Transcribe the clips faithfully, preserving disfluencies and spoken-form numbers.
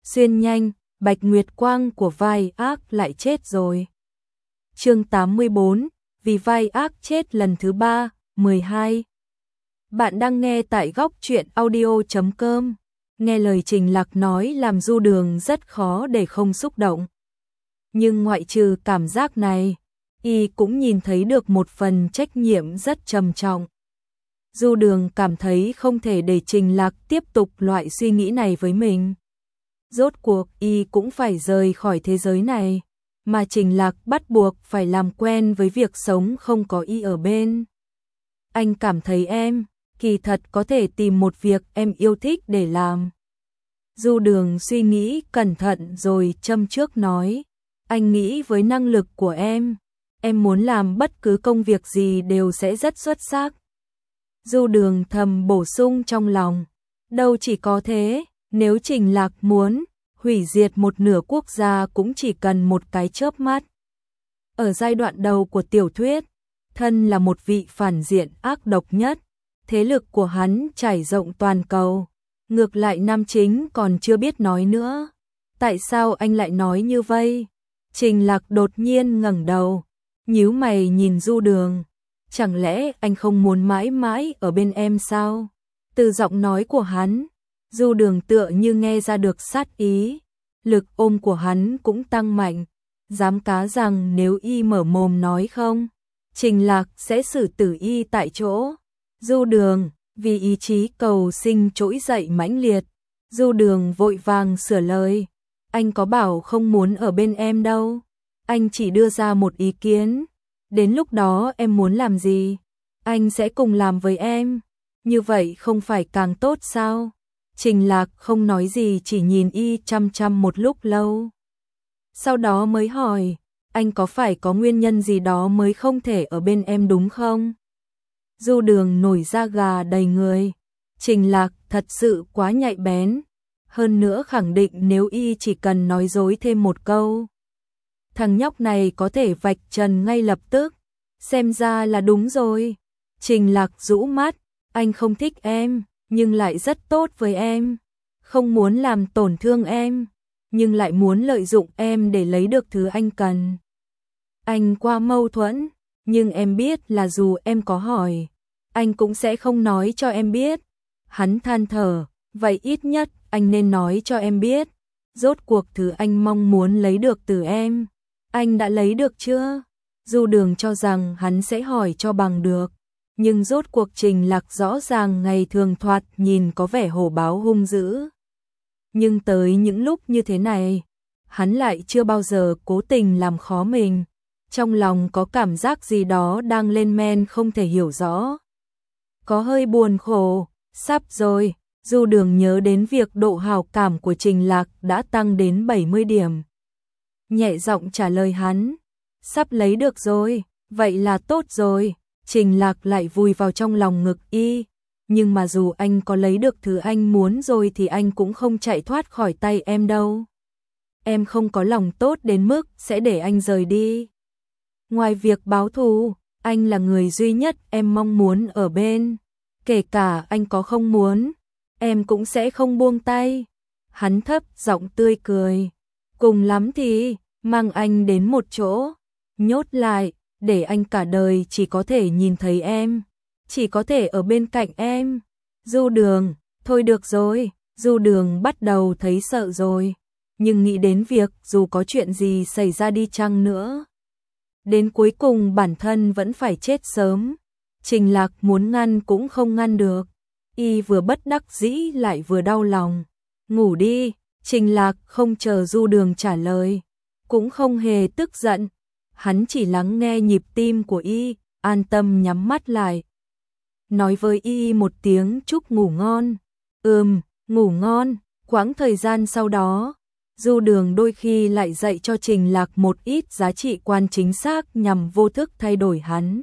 xuyên nhanh, Bạch Nguyệt Quang của vai ác lại chết rồi. Chương tám mươi bốn, vì vai ác chết lần thứ ba, mười hai. Bạn đang nghe tại góc truyện audio chấm com. Nghe lời Trình Lạc nói làm Du Đường rất khó để không xúc động. Nhưng ngoại trừ cảm giác này, y cũng nhìn thấy được một phần trách nhiệm rất trầm trọng. Du Đường cảm thấy không thể để Trình Lạc tiếp tục loại suy nghĩ này với mình. Rốt cuộc y cũng phải rời khỏi thế giới này, mà Trình Lạc bắt buộc phải làm quen với việc sống không có y ở bên. Anh cảm thấy em, kỳ thật có thể tìm một việc em yêu thích để làm. Du Đường suy nghĩ cẩn thận rồi châm trước nói, anh nghĩ với năng lực của em, em muốn làm bất cứ công việc gì đều sẽ rất xuất sắc. Du Đường thầm bổ sung trong lòng, đâu chỉ có thế, nếu Trình Lạc muốn hủy diệt một nửa quốc gia cũng chỉ cần một cái chớp mắt. Ở giai đoạn đầu của tiểu thuyết, thân là một vị phản diện ác độc nhất, thế lực của hắn trải rộng toàn cầu. Ngược lại nam chính còn chưa biết nói nữa. Tại sao anh lại nói như vậy? Trình Lạc đột nhiên ngẩng đầu, nhíu mày nhìn Du Đường. Chẳng lẽ anh không muốn mãi mãi ở bên em sao? Từ giọng nói của hắn, Du Đường tựa như nghe ra được sát ý. Lực ôm của hắn cũng tăng mạnh. Dám cá rằng nếu y mở mồm nói không, Trình Lạc sẽ xử tử y tại chỗ. Du Đường, vì ý chí cầu sinh trỗi dậy mãnh liệt, Du Đường vội vàng sửa lời. Anh có bảo không muốn ở bên em đâu. Anh chỉ đưa ra một ý kiến. Đến lúc đó em muốn làm gì, anh sẽ cùng làm với em. Như vậy không phải càng tốt sao? Trình Lạc không nói gì, chỉ nhìn y chăm chăm một lúc lâu. Sau đó mới hỏi, anh có phải có nguyên nhân gì đó mới không thể ở bên em đúng không? Du Đường nổi da gà đầy người. Trình Lạc thật sự quá nhạy bén. Hơn nữa khẳng định nếu y chỉ cần nói dối thêm một câu, thằng nhóc này có thể vạch trần ngay lập tức. Xem ra là đúng rồi. Trình Lạc rũ mắt, anh không thích em, nhưng lại rất tốt với em. Không muốn làm tổn thương em, nhưng lại muốn lợi dụng em để lấy được thứ anh cần. Anh quá mâu thuẫn, nhưng em biết là dù em có hỏi, anh cũng sẽ không nói cho em biết. Hắn than thở, vậy ít nhất anh nên nói cho em biết. Rốt cuộc thứ anh mong muốn lấy được từ em, anh đã lấy được chưa? Du Đường cho rằng hắn sẽ hỏi cho bằng được, nhưng rốt cuộc Trình Lạc rõ ràng ngày thường thoạt nhìn có vẻ hổ báo hung dữ. Nhưng tới những lúc như thế này, hắn lại chưa bao giờ cố tình làm khó mình. Trong lòng có cảm giác gì đó đang lên men không thể hiểu rõ. Có hơi buồn khổ, sắp rồi. Du Đường nhớ đến việc độ hảo cảm của Trình Lạc đã tăng đến bảy mươi điểm. Nhẹ giọng trả lời hắn, sắp lấy được rồi, vậy là tốt rồi. Trình Lạc lại vùi vào trong lòng ngực y, nhưng mà dù anh có lấy được thứ anh muốn rồi thì anh cũng không chạy thoát khỏi tay em đâu. Em không có lòng tốt đến mức sẽ để anh rời đi. Ngoài việc báo thù, anh là người duy nhất em mong muốn ở bên. Kể cả anh có không muốn, em cũng sẽ không buông tay. Hắn thấp giọng tươi cười. Cùng lắm thì mang anh đến một chỗ, nhốt lại, để anh cả đời chỉ có thể nhìn thấy em, chỉ có thể ở bên cạnh em. Du Đường, thôi được rồi. Du Đường bắt đầu thấy sợ rồi, nhưng nghĩ đến việc dù có chuyện gì xảy ra đi chăng nữa, đến cuối cùng bản thân vẫn phải chết sớm. Trình Lạc muốn ngăn cũng không ngăn được. Y vừa bất đắc dĩ lại vừa đau lòng. Ngủ đi. Trình Lạc không chờ Du Đường trả lời, cũng không hề tức giận. Hắn chỉ lắng nghe nhịp tim của y, an tâm nhắm mắt lại. Nói với y một tiếng chúc ngủ ngon. Ừm, ngủ ngon. Quãng thời gian sau đó, Du Đường đôi khi lại dạy cho Trình Lạc một ít giá trị quan chính xác nhằm vô thức thay đổi hắn.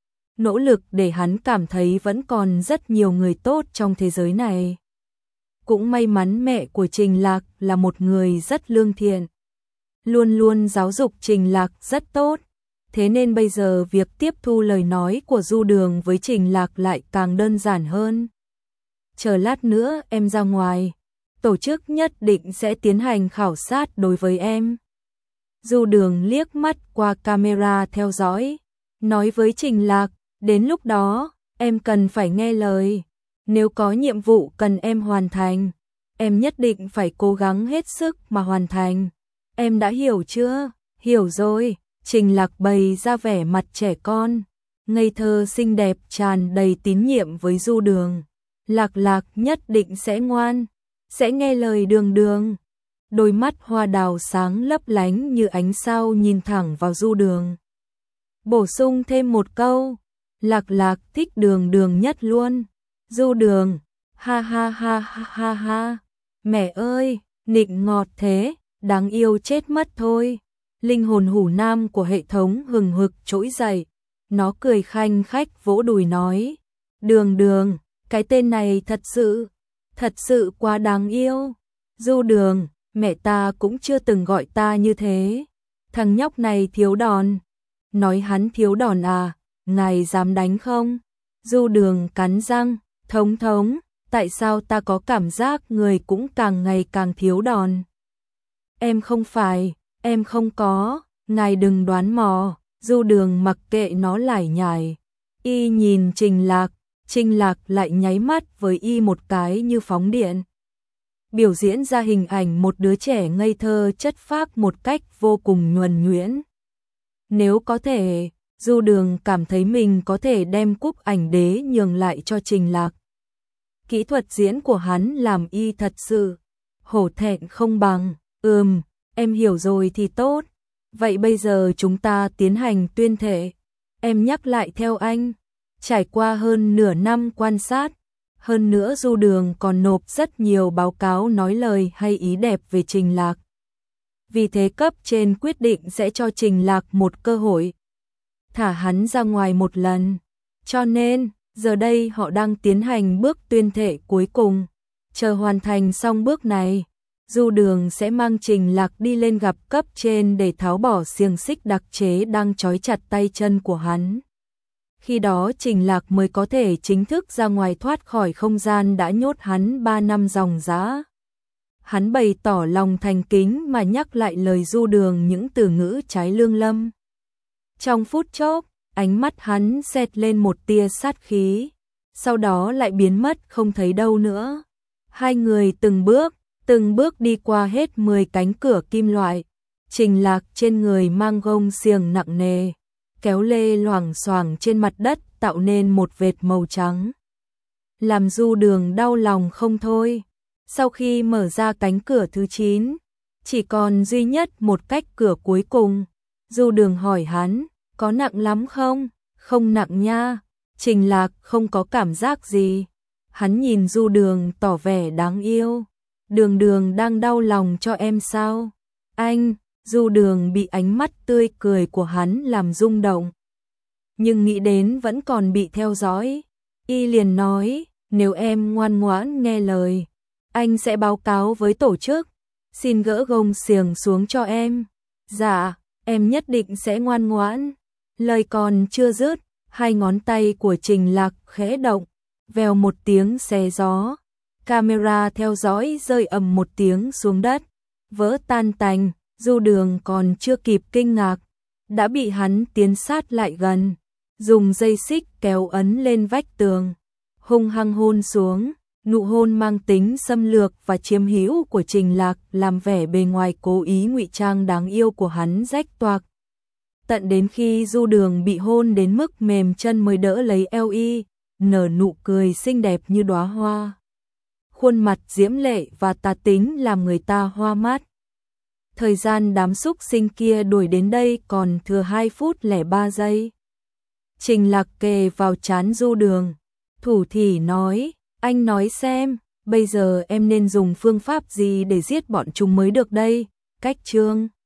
Nỗ lực để hắn cảm thấy vẫn còn rất nhiều người tốt trong thế giới này. Cũng may mắn mẹ của Trình Lạc là một người rất lương thiện, luôn luôn giáo dục Trình Lạc rất tốt. Thế nên bây giờ việc tiếp thu lời nói của Du Đường với Trình Lạc lại càng đơn giản hơn. Chờ lát nữa em ra ngoài, tổ chức nhất định sẽ tiến hành khảo sát đối với em. Du Đường liếc mắt qua camera theo dõi, nói với Trình Lạc, đến lúc đó, em cần phải nghe lời. Nếu có nhiệm vụ cần em hoàn thành, em nhất định phải cố gắng hết sức mà hoàn thành. Em đã hiểu chưa? Hiểu rồi. Trình Lạc bày ra vẻ mặt trẻ con, ngây thơ xinh đẹp tràn đầy tín nhiệm với Du Đường. Lạc Lạc nhất định sẽ ngoan, sẽ nghe lời Đường Đường. Đôi mắt hoa đào sáng lấp lánh như ánh sao nhìn thẳng vào Du Đường. Bổ sung thêm một câu, Lạc Lạc thích Đường Đường nhất luôn. Du Đường, ha ha ha ha ha ha, mẹ ơi, nịnh ngọt thế, đáng yêu chết mất thôi. Linh hồn hủ nam của hệ thống hừng hực trỗi dậy, nó cười khanh khách vỗ đùi nói, Đường Đường, cái tên này thật sự, thật sự quá đáng yêu. Du Đường, mẹ ta cũng chưa từng gọi ta như thế. Thằng nhóc này thiếu đòn. Nói hắn thiếu đòn à, ngài dám đánh không? Du Đường cắn răng, thống thống, tại sao ta có cảm giác người cũng càng ngày càng thiếu đòn? Em không phải, em không có, ngài đừng đoán mò. Du Đường mặc kệ nó lải nhải. Y nhìn Trình Lạc, Trình Lạc lại nháy mắt với y một cái như phóng điện. Biểu diễn ra hình ảnh một đứa trẻ ngây thơ chất phác một cách vô cùng nhuần nhuyễn. Nếu có thể, Du Đường cảm thấy mình có thể đem cúp ảnh đế nhường lại cho Trình Lạc. Kỹ thuật diễn của hắn làm y thật sự hổ thẹn không bằng. Ừm, em hiểu rồi thì tốt. Vậy bây giờ chúng ta tiến hành tuyên thệ. Em nhắc lại theo anh. Trải qua hơn nửa năm quan sát, hơn nữa Du Đường còn nộp rất nhiều báo cáo nói lời hay ý đẹp về Trình Lạc. Vì thế cấp trên quyết định sẽ cho Trình Lạc một cơ hội, thả hắn ra ngoài một lần. Cho nên, giờ đây họ đang tiến hành bước tuyên thệ cuối cùng. Chờ hoàn thành xong bước này, Du Đường sẽ mang Trình Lạc đi lên gặp cấp trên để tháo bỏ xiềng xích đặc chế đang trói chặt tay chân của hắn. Khi đó Trình Lạc mới có thể chính thức ra ngoài thoát khỏi không gian đã nhốt hắn ba năm ròng rã. Hắn bày tỏ lòng thành kính mà nhắc lại lời Du Đường những từ ngữ trái lương lâm. Trong phút chốc, ánh mắt hắn xẹt lên một tia sát khí, sau đó lại biến mất không thấy đâu nữa. Hai người từng bước, từng bước đi qua hết mười cánh cửa kim loại. Trình Lạc trên người mang gông xiềng nặng nề, kéo lê loảng xoảng trên mặt đất tạo nên một vệt màu trắng. Làm Du Đường đau lòng không thôi. Sau khi mở ra cánh cửa thứ chín, chỉ còn duy nhất một cách cửa cuối cùng. Du Đường hỏi hắn, có nặng lắm không? Không nặng nha. Trình Lạc không có cảm giác gì. Hắn nhìn Du Đường tỏ vẻ đáng yêu. Đường Đường đang đau lòng cho em sao? Anh, Du Đường bị ánh mắt tươi cười của hắn làm rung động. Nhưng nghĩ đến vẫn còn bị theo dõi. Y liền nói, nếu em ngoan ngoãn nghe lời, anh sẽ báo cáo với tổ chức, xin gỡ gông xiềng xuống cho em. Dạ, em nhất định sẽ ngoan ngoãn. Lời còn chưa dứt, hai ngón tay của Trình Lạc khẽ động, vèo một tiếng xé gió. Camera theo dõi rơi ầm một tiếng xuống đất, vỡ tan tành. Du Đường còn chưa kịp kinh ngạc, đã bị hắn tiến sát lại gần, dùng dây xích kéo ấn lên vách tường, hung hăng hôn xuống. Nụ hôn mang tính xâm lược và chiếm hữu của Trình Lạc làm vẻ bề ngoài cố ý ngụy trang đáng yêu của hắn rách toạc. Tận đến khi Du Đường bị hôn đến mức mềm chân mới đỡ lấy eo y, nở nụ cười xinh đẹp như đóa hoa. Khuôn mặt diễm lệ và tà tính làm người ta hoa mắt. Thời gian đám súc sinh kia đuổi đến đây còn thừa hai phút lẻ ba giây. Trình Lạc kề vào trán Du Đường, thủ thỉ nói, anh nói xem, bây giờ em nên dùng phương pháp gì để giết bọn chúng mới được đây? Cách chương